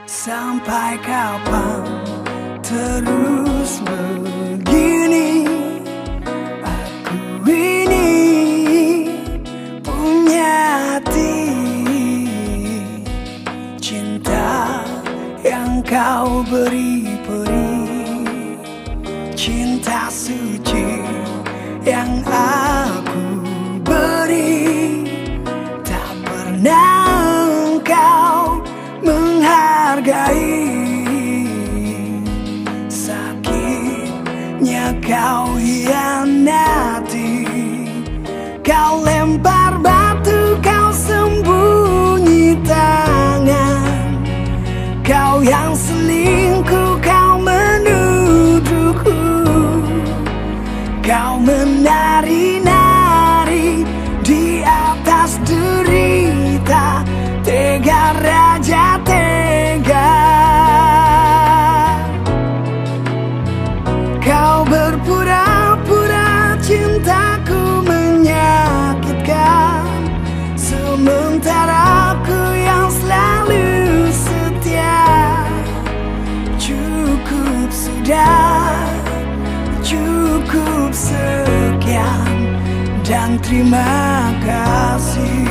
Sampai kapan terus begini? Aku ini punya hati, cinta yang kau beri, cinta suci yang aku beri. Tak pernah engkau menghargai, sakitnya kau hianati. Kau lempar batu, kau sembunyi tangan. Kau yang selingkuh, kau menuduhku. Kau menari-nari di atas derita, tega raja tega. Kau berpura-pura cintaku menyakitkan, sementara aku yang selalu setia. Cukup sudah, cukup sekian, dan terima kasih.